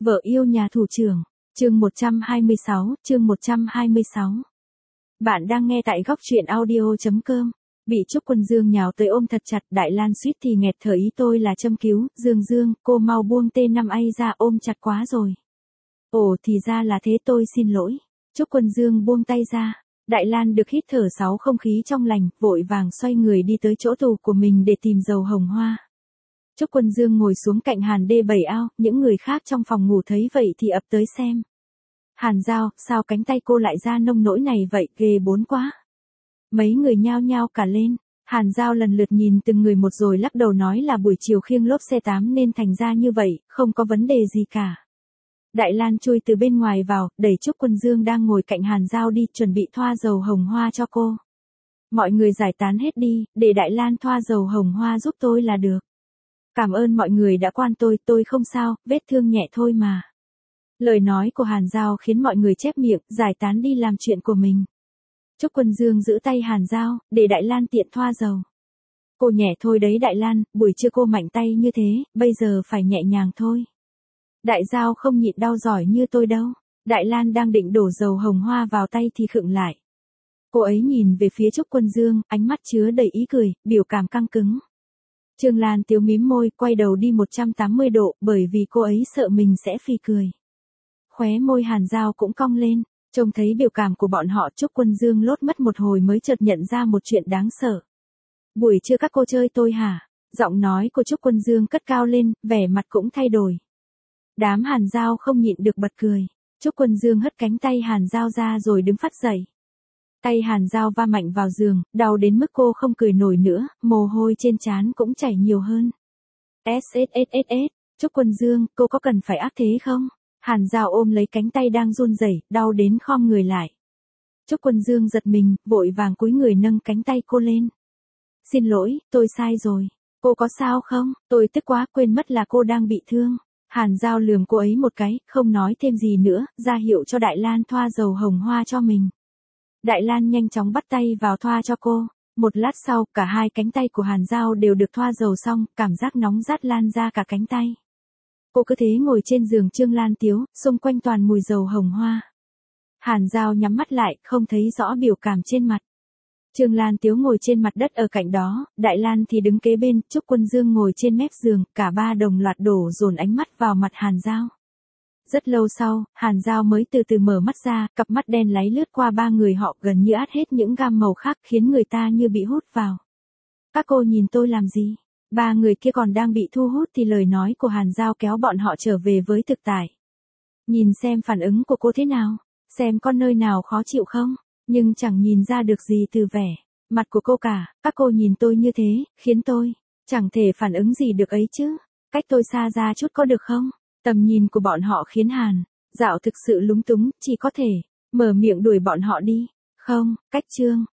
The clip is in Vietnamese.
Vợ yêu nhà thủ trưởng, chương 126, chương 126. Bạn đang nghe tại góc truyện audio.com. Bị Trúc Quân Dương nhào tới ôm thật chặt, Đại Lan suýt thì nghẹt thở, ý tôi là châm cứu, Dương, cô mau buông T5A ra, ôm chặt quá rồi. Ồ thì ra là thế, tôi xin lỗi. Trúc Quân Dương buông tay ra. Đại Lan được hít thở sáu không khí trong lành, vội vàng xoay người đi tới chỗ tù của mình để tìm dầu hồng hoa. Trúc Quân Dương ngồi xuống cạnh Hàn D7 ao, những người khác trong phòng ngủ thấy vậy thì ập tới xem. Hàn Giao, sao cánh tay cô lại ra nông nỗi này vậy, ghê bốn quá. Mấy người nhao nhao cả lên. Hàn Giao lần lượt nhìn từng người một rồi lắc đầu nói là buổi chiều khiêng lốp xe 8 nên thành ra như vậy, không có vấn đề gì cả. Đại Lan chui từ bên ngoài vào, đẩy Trúc Quân Dương đang ngồi cạnh Hàn Giao đi, chuẩn bị thoa dầu hồng hoa cho cô. Mọi người giải tán hết đi, để Đại Lan thoa dầu hồng hoa giúp tôi là được. Cảm ơn mọi người đã quan tôi không sao, vết thương nhẹ thôi mà. Lời nói của Hàn Giao khiến mọi người chép miệng, giải tán đi làm chuyện của mình. Trúc Quân Dương giữ tay Hàn Giao, để Đại Lan tiện thoa dầu. Cô nhẹ thôi đấy Đại Lan, buổi trưa cô mạnh tay như thế, bây giờ phải nhẹ nhàng thôi. Đại Giao không nhịn đau giỏi như tôi đâu. Đại Lan đang định đổ dầu hồng hoa vào tay thì khựng lại. Cô ấy nhìn về phía Trúc Quân Dương, ánh mắt chứa đầy ý cười, biểu cảm căng cứng. Trương Lan Tiếu mím môi, quay đầu đi 180 độ, bởi vì cô ấy sợ mình sẽ phì cười. Khóe môi Hàn Giao cũng cong lên, trông thấy biểu cảm của bọn họ, Trúc Quân Dương lốt mất một hồi mới chợt nhận ra một chuyện đáng sợ. Buổi trưa các cô chơi tôi hả? Giọng nói của Trúc Quân Dương cất cao lên, vẻ mặt cũng thay đổi. Đám Hàn Giao không nhịn được bật cười. Trúc Quân Dương hất cánh tay Hàn Giao ra rồi đứng phắt dậy. Tay Hàn Giao va mạnh vào giường, đau đến mức cô không cười nổi nữa, mồ hôi trên trán cũng chảy nhiều hơn. SSSSS, Trúc Quân Dương, cô có cần phải ác thế không? Hàn Giao ôm lấy cánh tay đang run rẩy, đau đến khom người lại. Trúc Quân Dương giật mình, vội vàng cúi người nâng cánh tay cô lên. Xin lỗi, tôi sai rồi. Cô có sao không? Tôi tức quá, quên mất là cô đang bị thương. Hàn Giao lườm cô ấy một cái, không nói thêm gì nữa, ra hiệu cho Đại Lan thoa dầu hồng hoa cho mình. Đại Lan nhanh chóng bắt tay vào thoa cho cô. Một lát sau, cả hai cánh tay của Hàn Giao đều được thoa dầu xong, cảm giác nóng rát lan ra cả cánh tay. Cô cứ thế ngồi trên giường Trương Lan Tiếu, xung quanh toàn mùi dầu hồng hoa. Hàn Giao nhắm mắt lại, không thấy rõ biểu cảm trên mặt. Trương Lan Tiếu ngồi trên mặt đất ở cạnh đó, Đại Lan thì đứng kế bên, Trúc Quân Dương ngồi trên mép giường, cả ba đồng loạt đổ dồn ánh mắt vào mặt Hàn Giao. Rất lâu sau, Hàn Giao mới từ từ mở mắt ra, cặp mắt đen láy lướt qua ba người họ gần như át hết những gam màu khác khiến người ta như bị hút vào. Các cô nhìn tôi làm gì? Ba người kia còn đang bị thu hút thì lời nói của Hàn Giao kéo bọn họ trở về với thực tại. Nhìn xem phản ứng của cô thế nào, xem có nơi nào khó chịu không, nhưng chẳng nhìn ra được gì từ vẻ mặt của cô cả. Các cô nhìn tôi như thế, khiến tôi chẳng thể phản ứng gì được ấy chứ. Cách tôi xa ra chút có được không? Tầm nhìn của bọn họ khiến Hàn Dạo thực sự lúng túng, chỉ có thể mở miệng đuổi bọn họ đi. Không, cách Trương